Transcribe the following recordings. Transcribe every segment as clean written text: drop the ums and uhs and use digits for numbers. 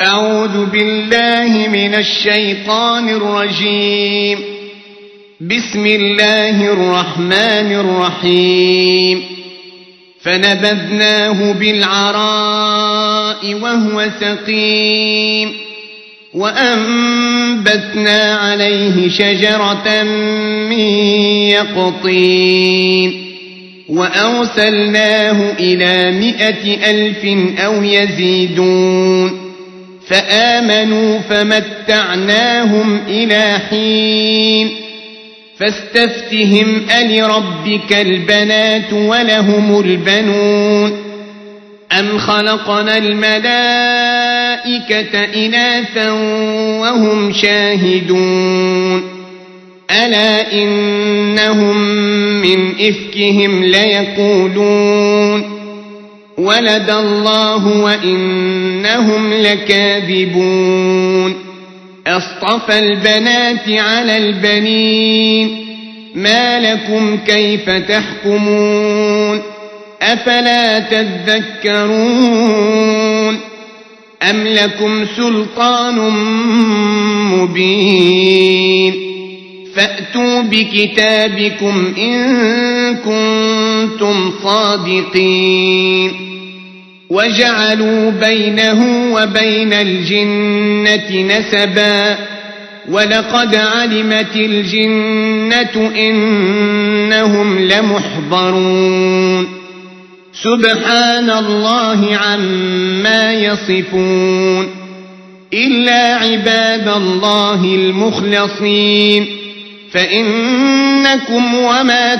أعوذ بالله من الشيطان الرجيم. بسم الله الرحمن الرحيم. فنبذناه بالعراء وهو سقيم وأنبتنا عليه شجرة من يقطين وأرسلناه إلى 100,000 أو يزيدون فآمنوا فمتعناهم إلى حين. فاستفتهم ألربك البنات ولهم البنون أم خلقنا الملائكة إناثا وهم شاهدون ألا إنهم من إفكهم ليقولون ولد الله وإنهم لكاذبون أصطفى البنات على البنين ما لكم كيف تحكمون أفلا تذكرون أم لكم سلطان مبين فأتوا بكتابكم إن كنتم صادقين وجعلوا بينه وبين الجنة نسبا ولقد علمت الجنة إنهم لمحضرون سبحان الله عما يصفون إلا عباد الله المخلصين فإنكم وما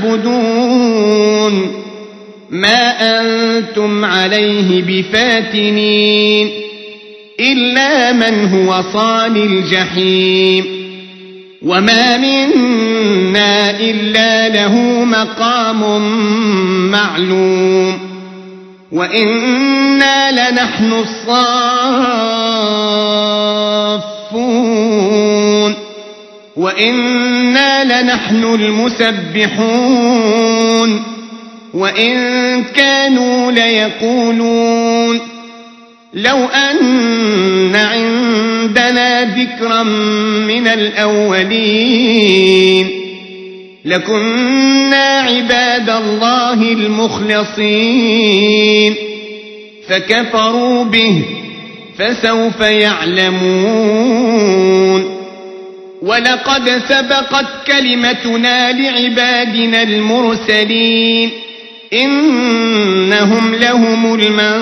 تعبدون ما أنتم عليه بفاتنين إلا من هو صال الجحيم وما منا إلا له مقام معلوم وإنا لنحن الصافون وإنا لنحن المسبحون وإن كانوا ليقولون لو أن عندنا ذكرا من الأولين لكنا عباد الله المخلصين فكفروا به فسوف يعلمون ولقد سبقت كلمتنا لعبادنا المرسلين إنهم لهم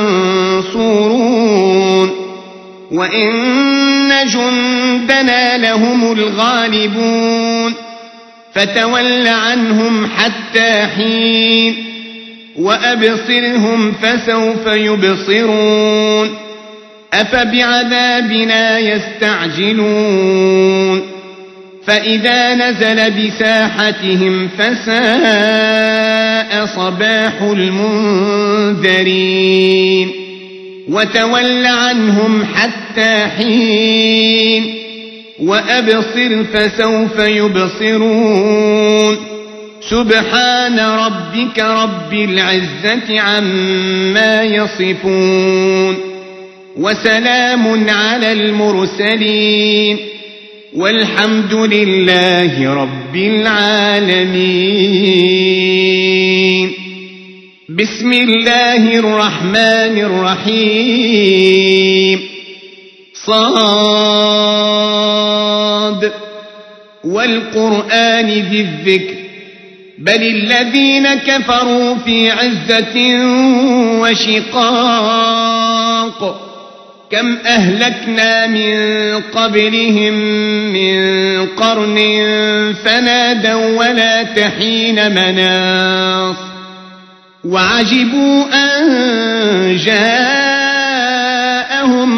المنصورون وإن جندنا لهم الغالبون فتول عنهم حتى حين وأبصرهم فسوف يبصرون أفبعذابنا يستعجلون فإذا نزل بساحتهم فساء صباح المنذرين وتول عنهم حتى حين وأبصر فسوف يبصرون سبحان ربك رب العزة عما يصفون وسلام على المرسلين والحمد لله رب العالمين. بسم الله الرحمن الرحيم. صاد والقرآن ذي الذكر بل الذين كفروا في عزة وشقاق كم أهلكنا من قبلهم من قرن فنادوا ولا تحين مناص وعجبوا أن جاءهم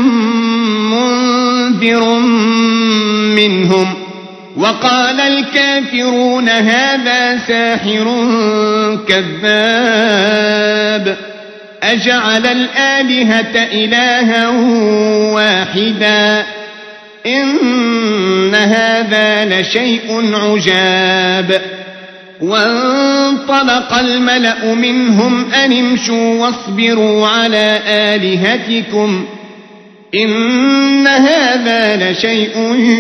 منذر منهم وقال الكافرون هذا ساحر كذاب أجعل الآلهة إلها واحدا إن هذا لشيء عجاب وانطلق الملأ منهم أن امشوا واصبروا على آلهتكم إن هذا لشيء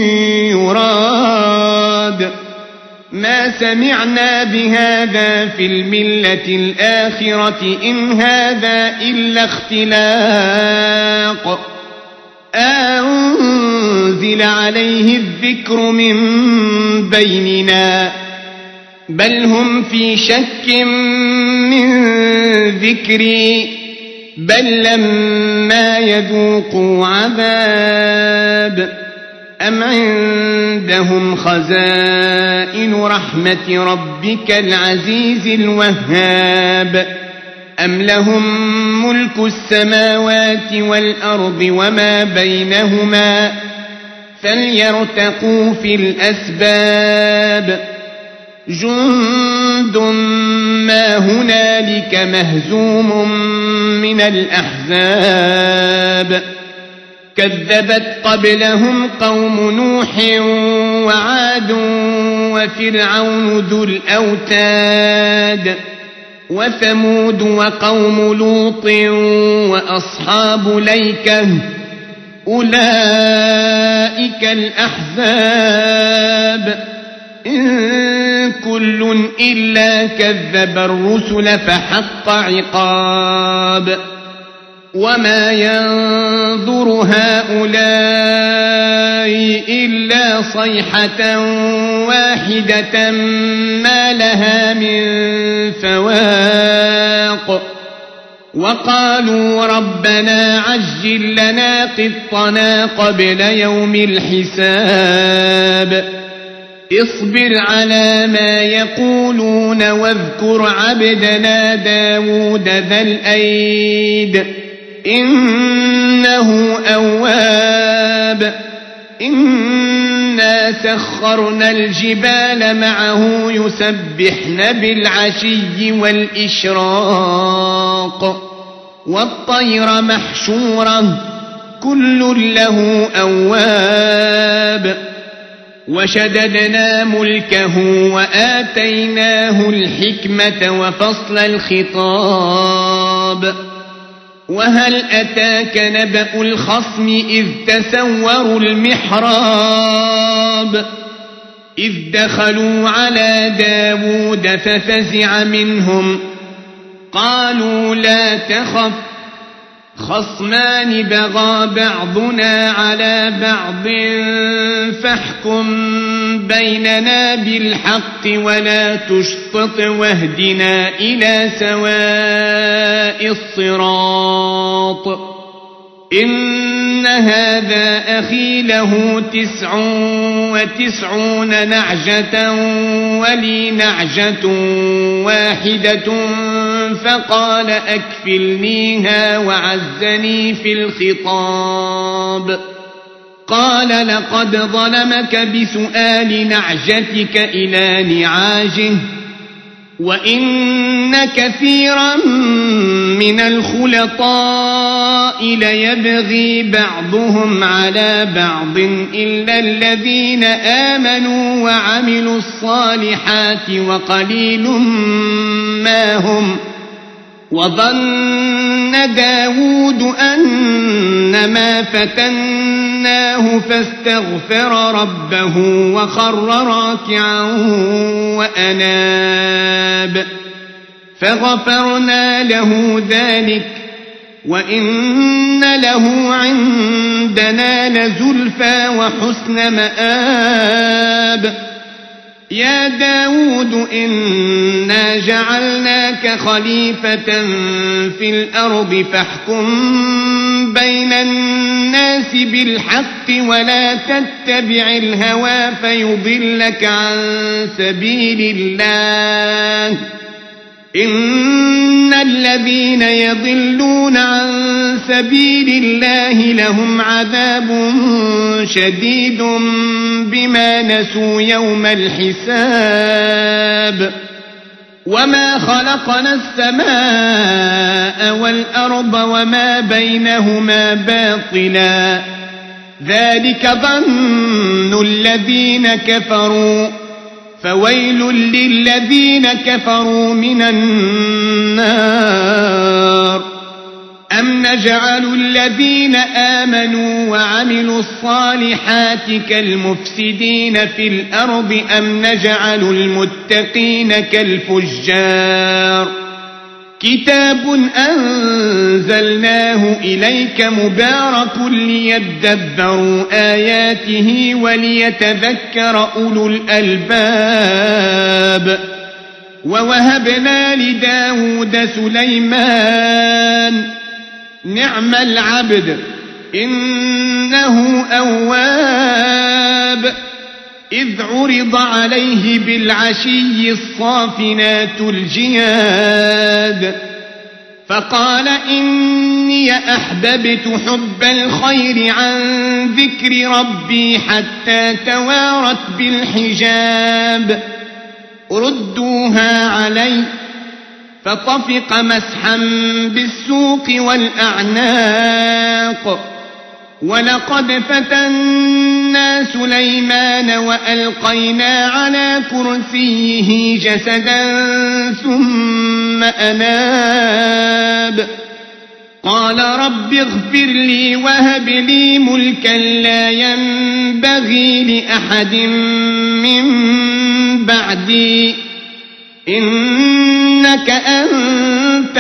يراد ما سمعنا بهذا في الملة الآخرة إن هذا إلا اختلاق أنزل عليه الذكر من بيننا بل هم في شك من ذكري بل لما يذوقوا عذاب أم عندهم خزائن رحمة ربك العزيز الوهاب أم لهم ملك السماوات والأرض وما بينهما فليرتقوا في الأسباب جند ما هنالك مهزوم من الأحزاب كذبت قبلهم قوم نوح وعاد وفرعون ذو الأوتاد وثمود وقوم لوط وأصحاب الأيكة أولئك الأحزاب إن كل إلا كذب الرسل فحق عقاب وما ينظر هؤلاء إلا صيحة واحدة ما لها من فواق وقالوا ربنا عجل لنا قطنا قبل يوم الحساب اصبر على ما يقولون واذكر عبدنا داود ذا الأيد إنه أواب إنا سخرنا الجبال معه يسبحن بالعشي والإشراق والطير محشورة كل له أواب وشددنا ملكه وآتيناه الحكمة وفصل الخطاب وهل أتاك نبأ الخصم إذ تسوروا المحراب إذ دخلوا على داود ففزع منهم قالوا لا تخف خصمان بغى بعضنا على بعض فاحكم بيننا بالحق ولا تشطط واهدنا إلى سواء الصراط إن هذا أخي له 99 نعجة ولي نعجة واحدة فقال أكفلنيها وعزني في الخطاب قال لقد ظلمك بسؤال نعجتك إلى نعاجه وإن كثيرا من الخلطاء ليبغي بعضهم على بعض إلا الذين آمنوا وعملوا الصالحات وقليل ما هم وظن داود أنما فتناه فاستغفر ربه وخر راكعا وأناب فغفرنا له ذلك وإن له عندنا لزلفى وحسن مآب يا داود إنا جعلناك خليفة في الأرض فاحكم بين الناس بالحق ولا تتبع الهوى فيضلك عن سبيل الله إن الذين يضلون عن سبيل الله لهم عذاب شديد بما نسوا يوم الحساب وما خلقنا السماء والأرض وما بينهما باطلا ذلك ظن الذين كفروا فويل للذين كفروا من النار أم نجعل الذين آمنوا وعملوا الصالحات كالمفسدين في الأرض أم نجعل المتقين كالفجار كتاب أنزلناه إليك مبارك ليدبروا آياته وليتذكر أولو الألباب ووهبنا لداود سليمان نعم العبد إنه أواب إذ عرض عليه بالعشي الصافنات الجياد فقال إني أحببت حب الخير عن ذكر ربي حتى توارت بالحجاب ردوها علي فطفق مسحا بالسوق والأعناق ولقد فتنا سليمان وألقينا على كرسيه جسدا ثم أناب قال رب اغفر لي وهب لي ملكا لا ينبغي لأحد من بعدي إنك أنت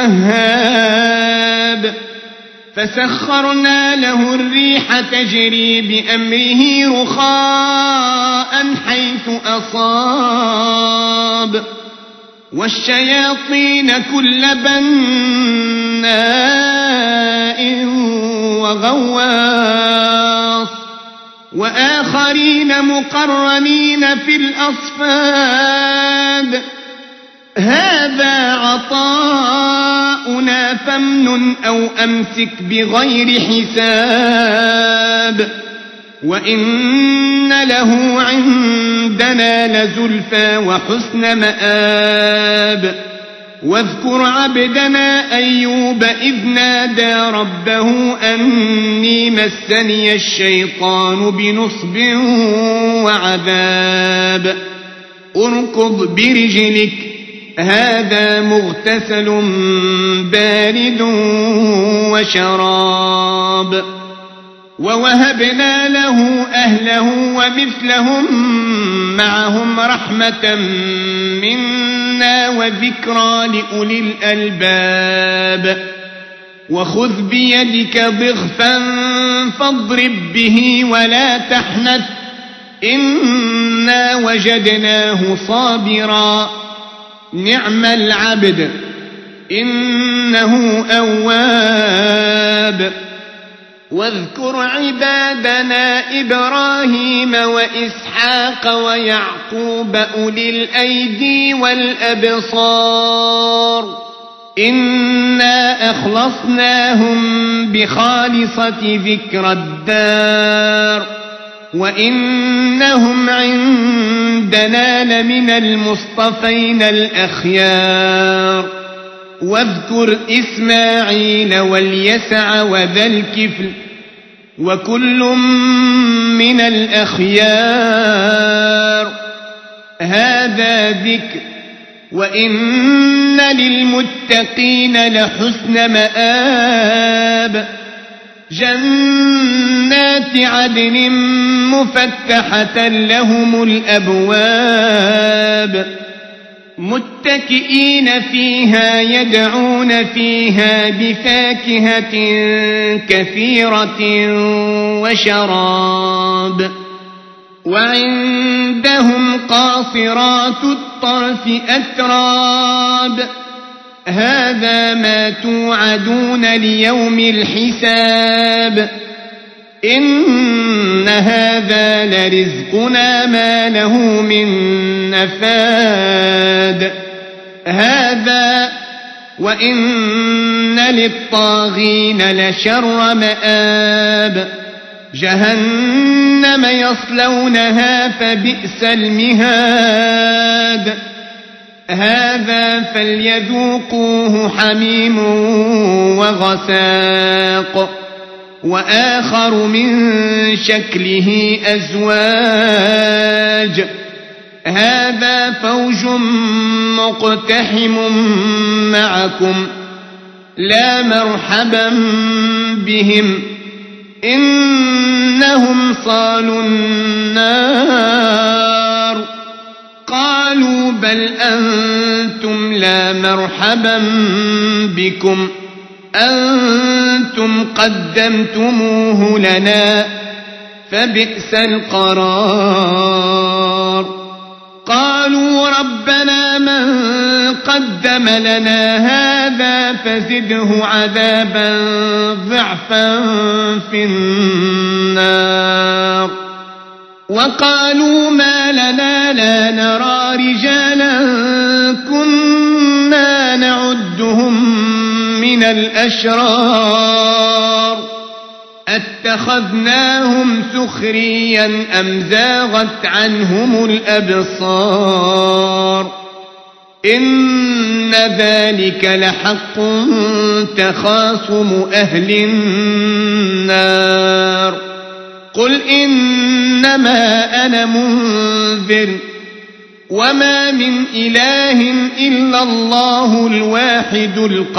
الوهاب فسخرنا له الريح تجري بأمره رخاء حيث أصاب والشياطين كل بناء وغواص وآخرين مقرنين في الأصفاد هذا عطاؤنا فامنن أو أمسك بغير حساب وإن له عندنا لزلفى وحسن مآب واذكر عبدنا أيوب إذ نادى ربه أني مسني الشيطان بنصب وعذاب اركض برجلك هذا مغتسل بارد وشراب ووهبنا له أهله ومثلهم معهم رحمة منا وذكرى لأولي الألباب وخذ بيدك ضغثا فاضرب به ولا تحنث إنا وجدناه صابرا نعم العبد إنه أواب واذكر عبادنا إبراهيم وإسحاق ويعقوب أولي الأيدي والأبصار إنا أخلصناهم بخالصة ذكر الدار وإنهم عندنا لمن المصطفين الأخيار واذكر إسماعيل واليسع وذا الكفل وكل من الأخيار هذا ذكر وإن للمتقين لحسن مآب جنات عدن مفتحة لهم الأبواب متكئين فيها يدعون فيها بفاكهة كثيرة وشراب وعندهم قاصرات الطرف أتراب هذا ما توعدون ليوم الحساب إن هذا لرزقنا ما له من نفاد هذا وإن للطاغين لشر مآب جهنم يصلونها فبئس المهاد هذا فليذوقوه حميم وغساق وآخر من شكله أزواج هذا فوج مقتحم معكم لا مرحبا بهم إنهم صالوا النار قالوا بل أنتم لا مرحبا بكم أنتم قدمتموه لنا فبئس القرار قالوا ربنا من قدم لنا هذا فزده عذابا ضعفا في النار وقالوا ما لنا لا نرى رجالا كنا نعدهم من الأشرار اتخذناهم سخريا أم زاغت عنهم الأبصار إن ذلك لحق تخاصم أهل النار قل إنما أنا منذر وما من إله إلا الله الواحد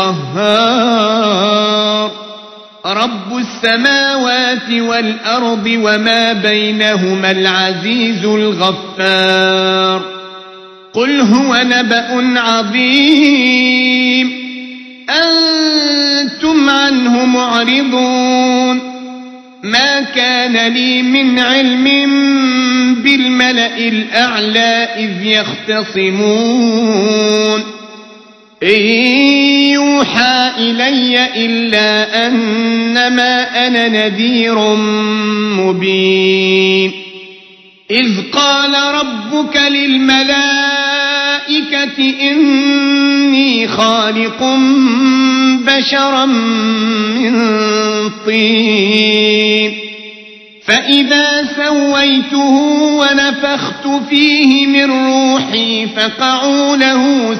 القهار رب السماوات والأرض وما بينهما العزيز الغفار قل هو نبأ عظيم أنتم عنه معرضون ما كان لي من علم بالملأ الأعلى إذ يختصمون إن يوحى إلي إلا أنما أنا نذير مبين إذ قال ربك للملائكة إني خالق بشرا من طين فإذا سويته ونفخت فيه من روحي فقعوا له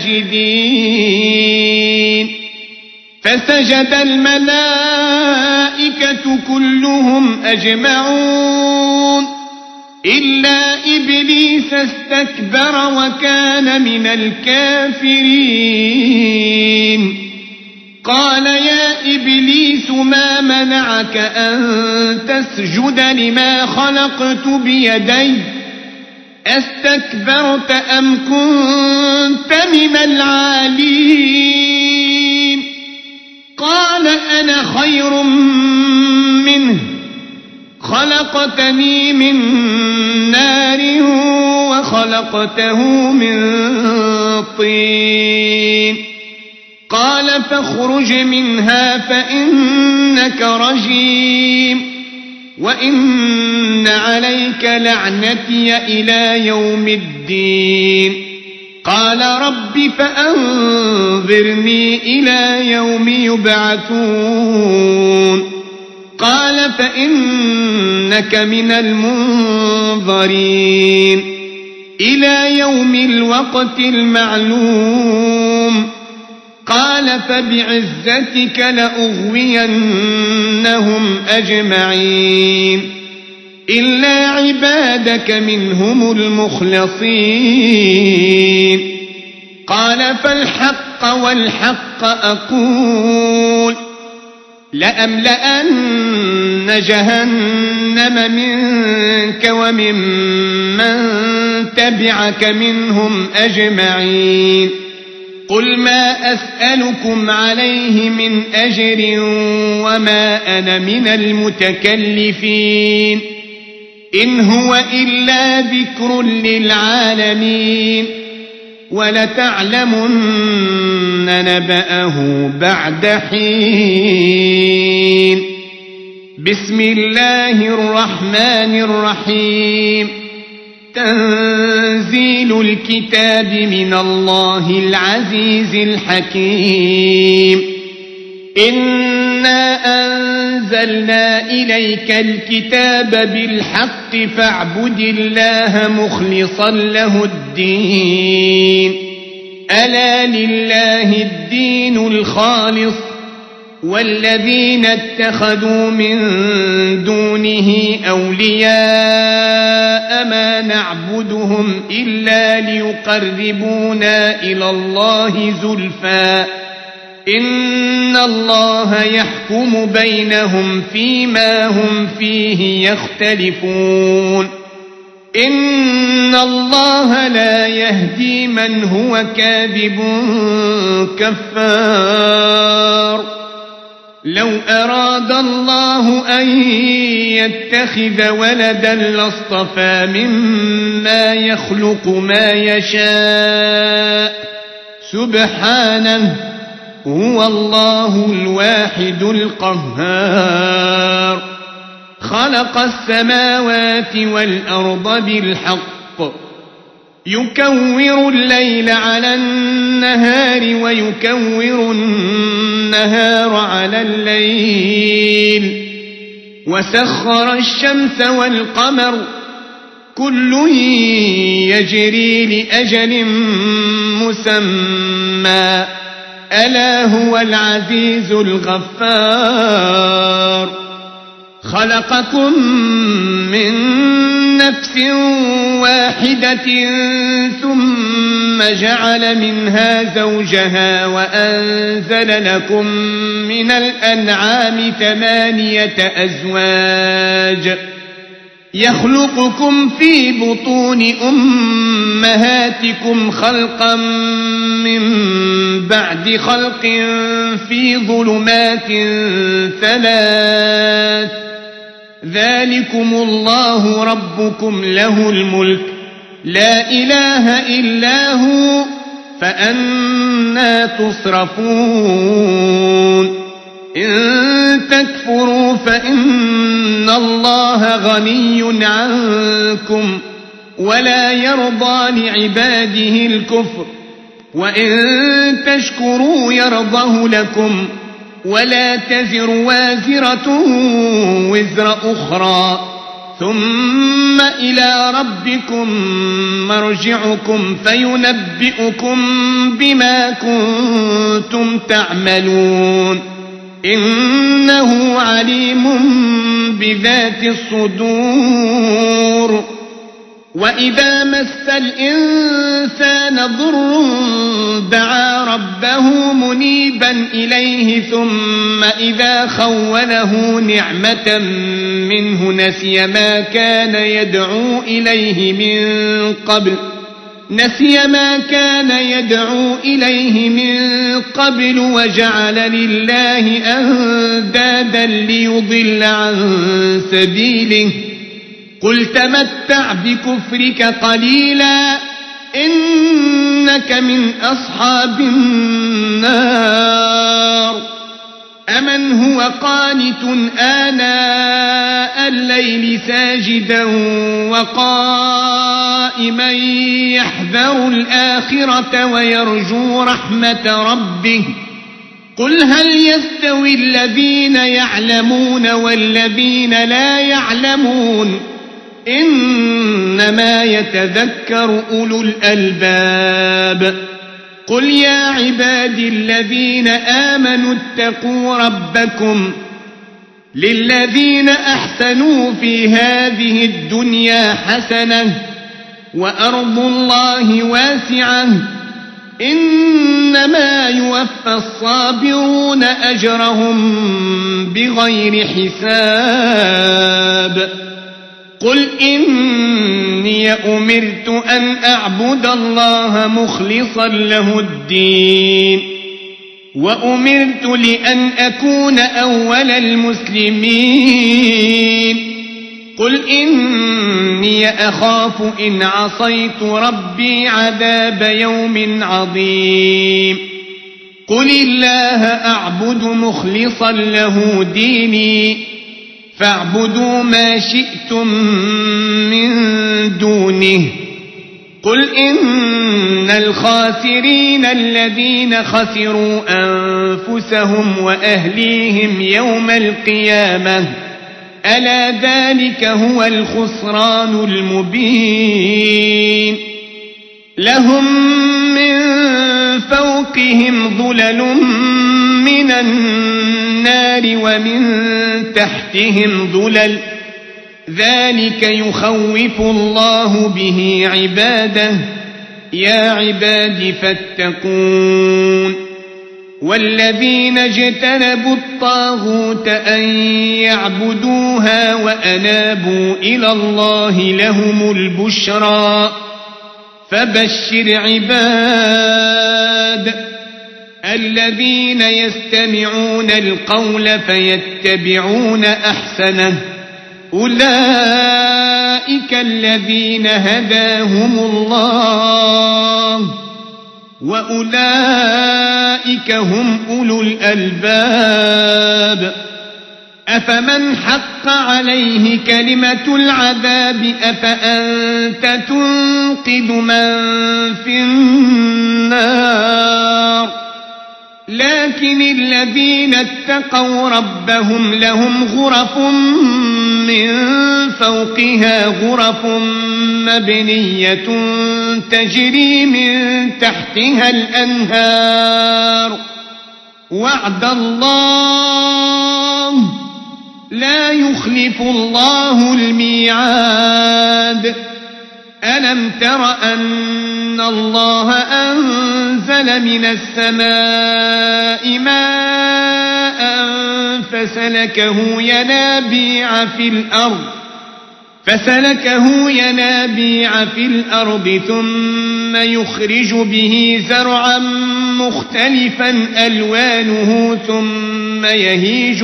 ساجدين فسجد الملائكة كلهم أجمعون إلا إبليس استكبر وكان من الكافرين قال يا إبليس ما منعك أن تسجد لما خلقت بيدي استكبرت أم كنت من العالين قال أنا خير منه خلقتني من نار وخلقته من طين قال فاخرج منها فإنك رجيم وإن عليك لعنتي إلى يوم الدين قال رب فأنظرني إلى يوم يبعثون قال فإنك من المنظرين إلى يوم الوقت المعلوم قال فبعزتك لأغوينهم أجمعين إلا عبادك منهم المخلصين قال فالحق والحق أقول لأملأن جهنم منك وممن تبعك منهم أجمعين قل ما أسألكم عليه من أجر وما أنا من المتكلفين إن هو إلا ذكر للعالمين ولتعلمن نبأه بعد حين بسم الله الرحمن الرحيم تنزيل الكتاب من الله العزيز الحكيم إنا أنزلنا إليك الكتاب بالحق فاعبد الله مخلصا له الدين ألا لله الدين الخالص والذين اتخذوا من دونه أولياء ما نعبدهم إلا ليقربونا إلى الله زلفى إن الله يحكم بينهم فيما هم فيه يختلفون إن الله لا يهدي من هو كاذب كفار لو أراد الله أن يتخذ ولدا لاصطفى مما يخلق ما يشاء سبحانه هو الله الواحد القهار خلق السماوات والأرض بالحق يكور الليل على النهار ويكور النهار على الليل وسخر الشمس والقمر كل يجري لأجل مسمى ألا هو العزيز الغفار خلقكم من نفس واحدة ثم جعل منها زوجها وأنزل لكم من الأنعام 8 أزواج يخلقكم في بطون أمهاتكم خلقا من بعد خلق في ظلمات 3 ذلكم الله ربكم له الملك لا إله إلا هو فأنى تصرفون إن تكفروا فإن الله غني عنكم ولا يرضى لعباده الكفر وإن تشكروا يرضه لكم ولا تزر وازرة وزر أخرى ثم إلى ربكم مرجعكم فينبئكم بما كنتم تعملون إنه عليم بذات الصدور وإذا مس الإنسان ضر دعا ربه منيبا إليه ثم إذا خوله نعمة منه نسي ما كان يدعو إليه من قبل وجعل لله أندادا ليضل عن سبيله قل تمتع بكفرك قليلا إنك من أصحاب النار أمن هو قانت آناء الليل ساجدا وقائما يحذر الآخرة ويرجو رحمة ربه قل هل يستوي الذين يعلمون والذين لا يعلمون إنما يتذكر أولو الألباب قل يا عبادي الذين آمنوا اتقوا ربكم للذين أحسنوا في هذه الدنيا حسنة وأرض الله واسعة إنما يوفى الصابرون أجرهم بغير حساب قل إني أمرت أن أعبد الله مخلصا له الدين وأمرت لأن أكون أول المسلمين قل إني أخاف إن عصيت ربي عذاب يوم عظيم قل الله أعبد مخلصا له ديني فاعبدوا ما شئتم من دونه قل إن الخاسرين الذين خسروا أنفسهم وأهليهم يوم القيامة ألا ذلك هو الخسران المبين لهم من فوقهم ظلل من النار ومن تحتهم ظلل ذلك يخوف الله به عباده يا عباد فاتقون والذين اجتنبوا الطاغوت أن يعبدوها وأنابوا إلى الله لهم البشرى فبشر عباد الذين يستمعون القول فيتبعون أحسنه أولئك الذين هداهم الله وأولئك هم أولو الألباب أفمن حق عليه كلمة العذاب أفأنت تنقذ من في النار لكن الذين اتقوا ربهم لهم غرف من فوقها غرف مبنية تجري من تحتها الأنهار وعد الله لا يخلف الله الميعاد ألم تر أن الله أنزل من السماء ماء فسلكه ينابيع في الأرض ثم يخرج به زرعا مختلفا ألوانه ثم يهيج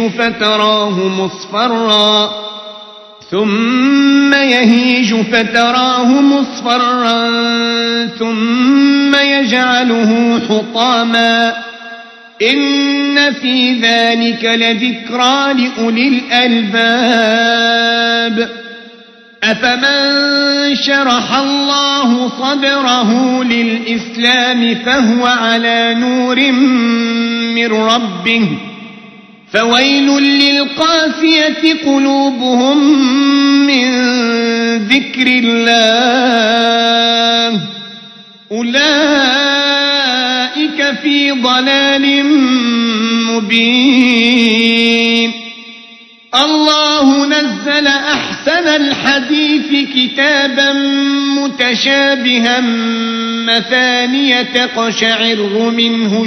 فتراه مصفرا ثم يجعله حطاما إن في ذلك لذكرى لأولي الألباب أفمن شرح الله صدره للإسلام فهو على نور من ربه فويل للقاسية قلوبهم من ذكر الله أولئك في ضلال مبين الله نزل أحسن الحديث كتابا متشابها مثانية تقشعر منه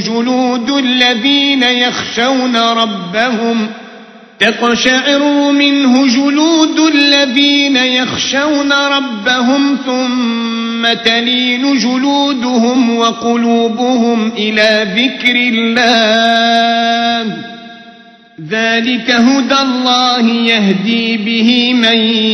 جلود الذين يخشون ربهم ثم تلين جلودهم وقلوبهم إلى ذكر الله ذلك هدى الله يهدي به من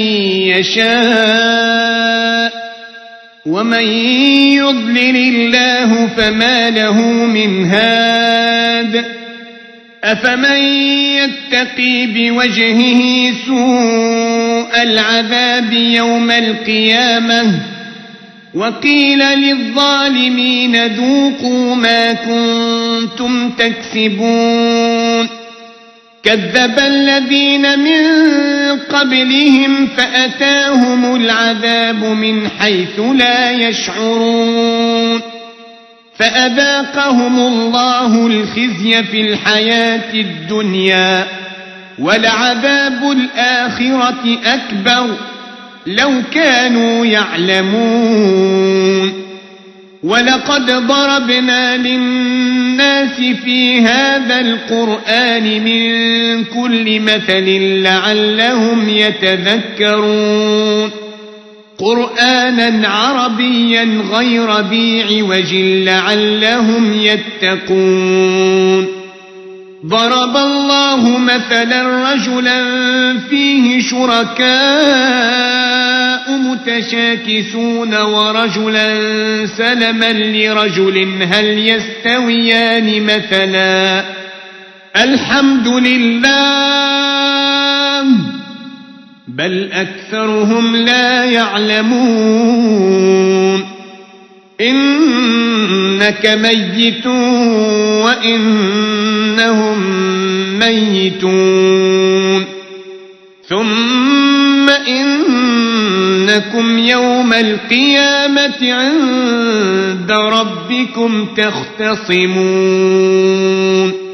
يشاء ومن يضلل الله فما له من هاد أفمن يتقي بوجهه سوء العذاب يوم القيامة وقيل للظالمين ذوقوا ما كنتم تكسبون كذب الذين من قبلهم فأتاهم العذاب من حيث لا يشعرون فأذاقهم الله الخزي في الحياة الدنيا ولعذاب الآخرة أكبر لو كانوا يعلمون ولقد ضربنا للناس في هذا القرآن من كل مثل لعلهم يتذكرون قرآنا عربيا غير ذي عوج لعلهم يتقون ضرب الله مثلا رجلا فيه شركاء متشاكسون ورجلا سلما لرجل هل يستويان مثلا الحمد لله بل أكثرهم لا يعلمون إنك ميت وإنهم ميتون ثم إنكم يوم القيامة عند ربكم تختصمون